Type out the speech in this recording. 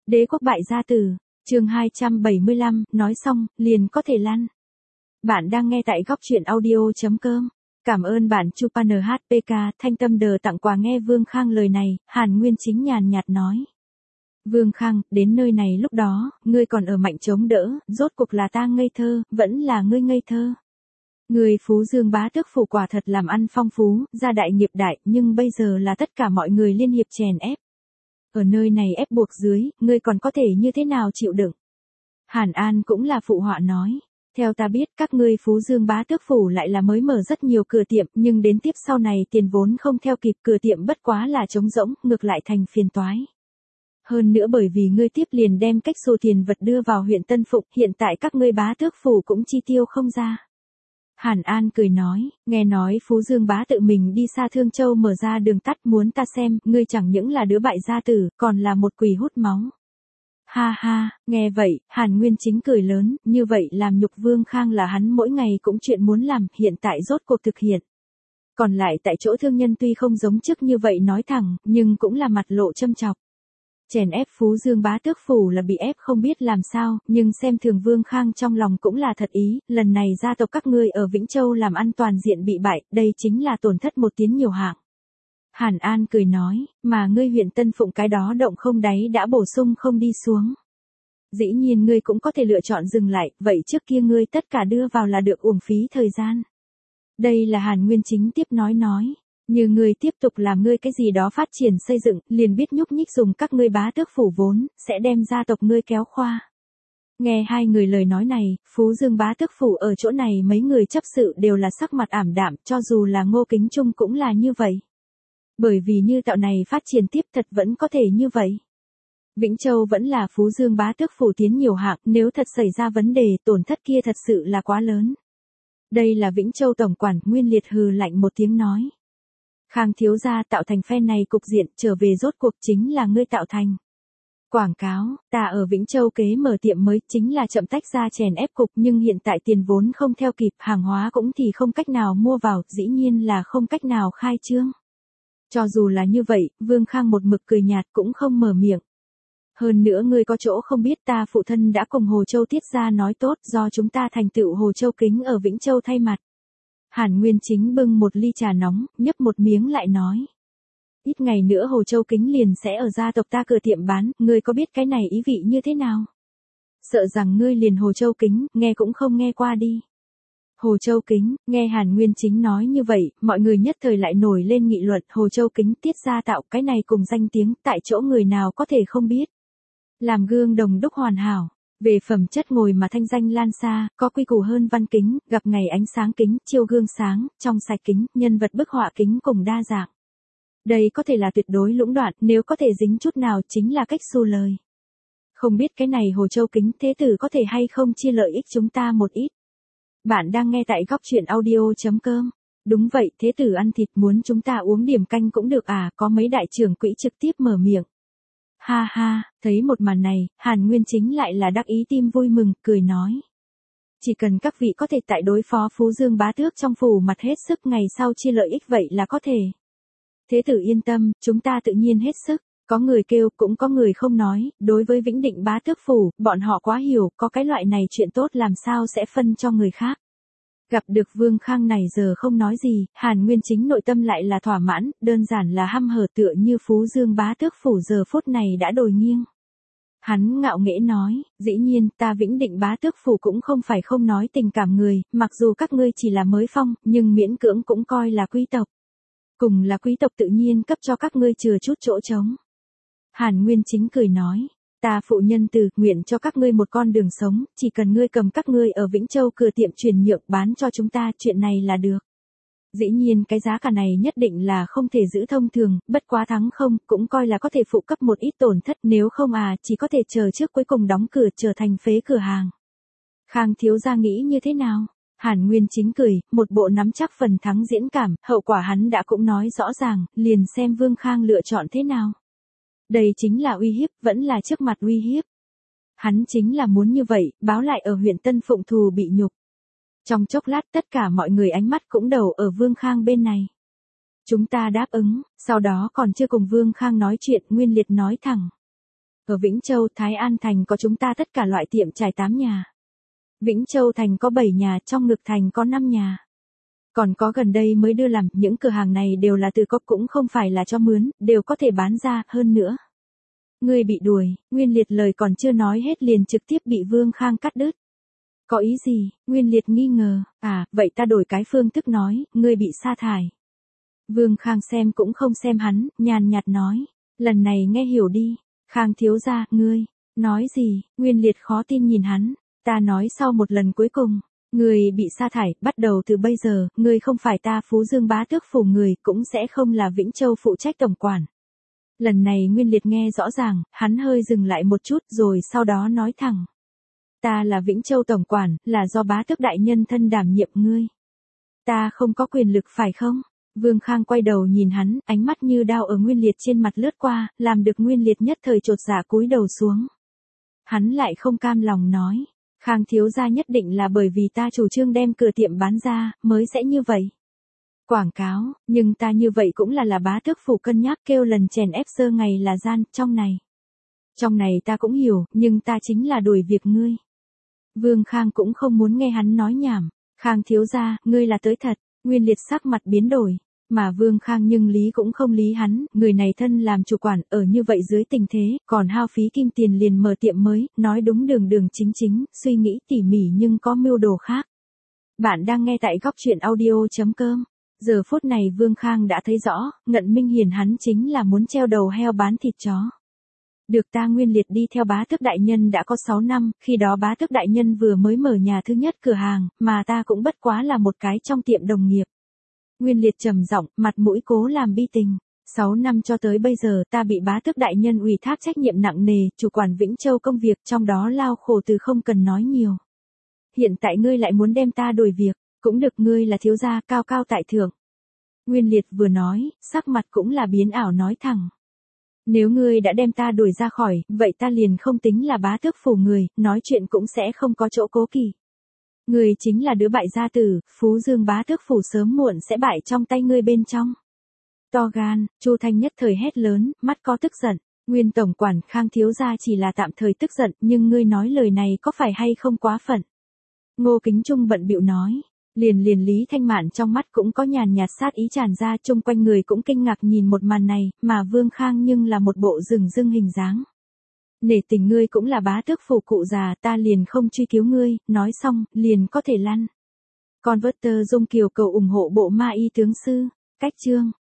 Đế quốc bại gia tử, chương 275, nói xong, liền có thể lăn. Bạn đang nghe tại góc truyện audio.com. Cảm ơn bạn Chupa NHPK, Thanh Tâm Đờ tặng quà nghe Vương Khang lời này, Hàn Nguyên Chính nhàn nhạt nói. Vương Khang, đến nơi này lúc đó, ngươi còn ở mạnh chống đỡ, rốt cuộc là ta ngây thơ, vẫn là ngươi ngây thơ. Người Phú Dương bá tước phủ quả thật làm ăn phong phú, gia đại nghiệp đại, nhưng bây giờ là tất cả mọi người liên hiệp chèn ép. Ở nơi này ép buộc dưới, ngươi còn có thể như thế nào chịu đựng? Hàn An cũng là phụ họa nói. Theo ta biết các ngươi Phú Dương bá tước phủ lại là mới mở rất nhiều cửa tiệm, nhưng đến tiếp sau này tiền vốn không theo kịp, cửa tiệm bất quá là trống rỗng, ngược lại thành phiền toái. Hơn nữa bởi vì ngươi tiếp liền đem cách xù tiền vật đưa vào huyện Tân Phụng, hiện tại các ngươi bá tước phủ cũng chi tiêu không ra. Hàn An cười nói, nghe nói Phú Dương bá tự mình đi xa Thương Châu mở ra đường tắt, muốn ta xem, ngươi chẳng những là đứa bại gia tử, còn là một quỷ hút máu. Ha ha, nghe vậy, Hàn Nguyên Chính cười lớn, như vậy làm nhục Vương Khang là hắn mỗi ngày cũng chuyện muốn làm, hiện tại rốt cuộc thực hiện. Còn lại tại chỗ thương nhân tuy không giống trước như vậy nói thẳng, nhưng cũng là mặt lộ châm chọc. Chèn ép Phú Dương bá tước phủ là bị ép không biết làm sao, nhưng xem thường Vương Khang trong lòng cũng là thật ý, lần này gia tộc các ngươi ở Vĩnh Châu làm ăn toàn diện bị bại, đây chính là tổn thất một tiến nhiều hạng. Hàn An cười nói, mà ngươi huyện Tân Phụng cái đó động không đáy đã bổ sung không đi xuống. Dĩ nhiên ngươi cũng có thể lựa chọn dừng lại, vậy trước kia ngươi tất cả đưa vào là được uổng phí thời gian. Đây là Hàn Nguyên Chính tiếp nói. Như ngươi tiếp tục làm ngươi cái gì đó phát triển xây dựng, liền biết nhúc nhích dùng các ngươi bá tước phủ vốn, sẽ đem gia tộc ngươi kéo khoa. Nghe hai người lời nói này, Phú Dương bá tước phủ ở chỗ này mấy người chấp sự đều là sắc mặt ảm đạm, cho dù là Ngô Kính Trung cũng là như vậy. Bởi vì như tạo này phát triển tiếp thật vẫn có thể như vậy. Vĩnh Châu vẫn là Phú Dương bá tước phủ tiến nhiều hạng, nếu thật xảy ra vấn đề, tổn thất kia thật sự là quá lớn. Đây là Vĩnh Châu tổng quản, Nguyên Liệt hừ lạnh một tiếng nói. Khang thiếu gia tạo thành phe này cục diện, trở về rốt cuộc chính là ngươi tạo thành. Quảng cáo, ta ở Vĩnh Châu kế mở tiệm mới, chính là chậm tách ra chèn ép cục, nhưng hiện tại tiền vốn không theo kịp, hàng hóa cũng thì không cách nào mua vào, dĩ nhiên là không cách nào khai trương. Cho dù là như vậy, Vương Khang một mực cười nhạt cũng không mở miệng. Hơn nữa ngươi có chỗ không biết, ta phụ thân đã cùng Hồ Châu Tiết gia nói tốt, do chúng ta thành tựu Hồ Châu Kính ở Vĩnh Châu thay mặt. Hàn Nguyên Chính bưng một ly trà nóng, nhấp một miếng lại nói. Ít ngày nữa Hồ Châu Kính liền sẽ ở gia tộc ta cửa tiệm bán, ngươi có biết cái này ý vị như thế nào? Sợ rằng ngươi liền Hồ Châu Kính, nghe cũng không nghe qua đi. Hồ Châu Kính, nghe Hàn Nguyên Chính nói như vậy, mọi người nhất thời lại nổi lên nghị luận, Hồ Châu Kính Tiết gia tạo cái này cùng danh tiếng, tại chỗ người nào có thể không biết. Làm gương đồng đúc hoàn hảo. Về phẩm chất ngồi mà thanh danh lan xa, có quy củ hơn văn kính, gặp ngày ánh sáng kính, chiêu gương sáng, trong sạch kính, nhân vật bức họa kính cùng đa dạng. Đây có thể là tuyệt đối lũng đoạn, nếu có thể dính chút nào chính là cách xu lời. Không biết cái này Hồ Châu Kính thế tử có thể hay không chia lợi ích chúng ta một ít. Bạn đang nghe tại góc truyện audio.com. Đúng vậy, thế tử ăn thịt, muốn chúng ta uống điểm canh cũng được à, có mấy đại trưởng quỹ trực tiếp mở miệng. Ha ha, thấy một màn này, Hàn Nguyên Chính lại là đắc ý tim vui mừng, cười nói. Chỉ cần các vị có thể tại đối phó Phú Dương bá tước trong phủ mặt hết sức, ngày sau chia lợi ích vậy là có thể. Thế tử yên tâm, chúng ta tự nhiên hết sức, có người kêu cũng có người không nói, đối với Vĩnh Định bá tước phủ, bọn họ quá hiểu, có cái loại này chuyện tốt làm sao sẽ phân cho người khác. Gặp được Vương Khang này giờ không nói gì, Hàn Nguyên Chính nội tâm lại là thỏa mãn, đơn giản là hăm hở tựa như Phú Dương bá tước phủ giờ phút này đã đồi nghiêng. Hắn ngạo nghễ nói, dĩ nhiên ta Vĩnh Định bá tước phủ cũng không phải không nói tình cảm người, mặc dù các ngươi chỉ là mới phong, nhưng miễn cưỡng cũng coi là quý tộc. Cùng là quý tộc tự nhiên cấp cho các ngươi chừa chút chỗ trống. Hàn Nguyên Chính cười nói. Ta phụ nhân từ, nguyện cho các ngươi một con đường sống, chỉ cần ngươi cầm các ngươi ở Vĩnh Châu cửa tiệm chuyển nhượng bán cho chúng ta, chuyện này là được. Dĩ nhiên cái giá cả này nhất định là không thể giữ thông thường, bất quá thắng không, cũng coi là có thể phụ cấp một ít tổn thất, nếu không chỉ có thể chờ trước cuối cùng đóng cửa trở thành phế cửa hàng. Khang thiếu gia nghĩ như thế nào? Hàn Nguyên Chính cười, một bộ nắm chắc phần thắng diễn cảm, hậu quả hắn đã cũng nói rõ ràng, liền xem Vương Khang lựa chọn thế nào. Đây chính là uy hiếp, vẫn là trước mặt uy hiếp. Hắn chính là muốn như vậy, báo lại ở huyện Tân Phụng thù bị nhục. Trong chốc lát tất cả mọi người ánh mắt cũng đầu ở Vương Khang bên này. Chúng ta đáp ứng, sau đó còn chưa cùng Vương Khang nói chuyện, Nguyên Liệt nói thẳng. Ở Vĩnh Châu, Thái An Thành có chúng ta tất cả loại tiệm trải 8 nhà. Vĩnh Châu Thành có 7 nhà, trong Ngực Thành có 5 nhà. Còn có gần đây mới đưa làm, những cửa hàng này đều là tự có cũng không phải là cho mướn, đều có thể bán ra, hơn nữa. Ngươi bị đuổi, Nguyên Liệt lời còn chưa nói hết liền trực tiếp bị Vương Khang cắt đứt. Có ý gì? Nguyên Liệt nghi ngờ, vậy ta đổi cái phương thức nói, ngươi bị sa thải. Vương Khang xem cũng không xem hắn, nhàn nhạt nói, lần này nghe hiểu đi, Khang thiếu gia, ngươi, nói gì? Nguyên Liệt khó tin nhìn hắn, ta nói sau một lần cuối cùng, ngươi bị sa thải, bắt đầu từ bây giờ, ngươi không phải ta Phú Dương bá tước phủ người, cũng sẽ không là Vĩnh Châu phụ trách tổng quản. Lần này Nguyên Liệt nghe rõ ràng, hắn hơi dừng lại một chút rồi sau đó nói thẳng. Ta là Vĩnh Châu tổng quản, là do bá tước đại nhân thân đảm nhiệm ngươi. Ta không có quyền lực phải không? Vương Khang quay đầu nhìn hắn, ánh mắt như đao ở Nguyên Liệt trên mặt lướt qua, làm được Nguyên Liệt nhất thời chột dạ cúi đầu xuống. Hắn lại không cam lòng nói, Khang thiếu gia nhất định là bởi vì ta chủ trương đem cửa tiệm bán ra, mới sẽ như vậy. Quảng cáo, nhưng ta như vậy cũng là bá tước phủ cân nhắc kêu lần chèn ép sơ ngày là gian, trong này ta cũng hiểu, nhưng ta chính là đuổi việc ngươi. Vương Khang cũng không muốn nghe hắn nói nhảm, Khang thiếu gia, ngươi là tới thật. Nguyên Liệt sắc mặt biến đổi, mà Vương Khang nhưng lý cũng không lý hắn, người này thân làm chủ quản, ở như vậy dưới tình thế, còn hao phí kim tiền liền mở tiệm mới, nói đúng đường chính, suy nghĩ tỉ mỉ nhưng có mưu đồ khác. Bạn đang nghe tại góc truyện audio.com. Giờ phút này Vương Khang đã thấy rõ, Ngận Minh Hiền hắn chính là muốn treo đầu heo bán thịt chó. Được ta Nguyên Liệt đi theo bá tước đại nhân đã có 6 năm, khi đó bá tước đại nhân vừa mới mở nhà thứ nhất cửa hàng, mà ta cũng bất quá là một cái trong tiệm đồng nghiệp. Nguyên Liệt trầm giọng, mặt mũi cố làm bi tình. 6 năm cho tới bây giờ ta bị bá tước đại nhân ủy thác trách nhiệm nặng nề, chủ quản Vĩnh Châu công việc trong đó lao khổ từ không cần nói nhiều. Hiện tại ngươi lại muốn đem ta đổi việc, cũng được ngươi là thiếu gia cao cao tại thượng. Nguyên Liệt vừa nói, sắc mặt cũng là biến ảo nói thẳng. Nếu ngươi đã đem ta đuổi ra khỏi, vậy ta liền không tính là bá tước phủ người, nói chuyện cũng sẽ không có chỗ cố kỵ. Ngươi chính là đứa bại gia tử, Phú Dương bá tước phủ sớm muộn sẽ bại trong tay ngươi bên trong. To gan, Chu Thanh nhất thời hét lớn, mắt có tức giận. Nguyên tổng quản Khang thiếu gia chỉ là tạm thời tức giận, nhưng ngươi nói lời này có phải hay không quá phận? Ngô Kính Trung bận bịu nói. Liền Lý Thanh Mạn trong mắt cũng có nhàn nhạt sát ý tràn ra, chung quanh người cũng kinh ngạc nhìn một màn này, mà Vương Khang nhưng là một bộ rừng rưng hình dáng. Nể tình ngươi cũng là bá tước phủ cụ già, ta liền không truy cứu ngươi, nói xong, liền có thể lăn. Converter Dung Kiều cầu ủng hộ bộ ma y tướng sư, cách chương.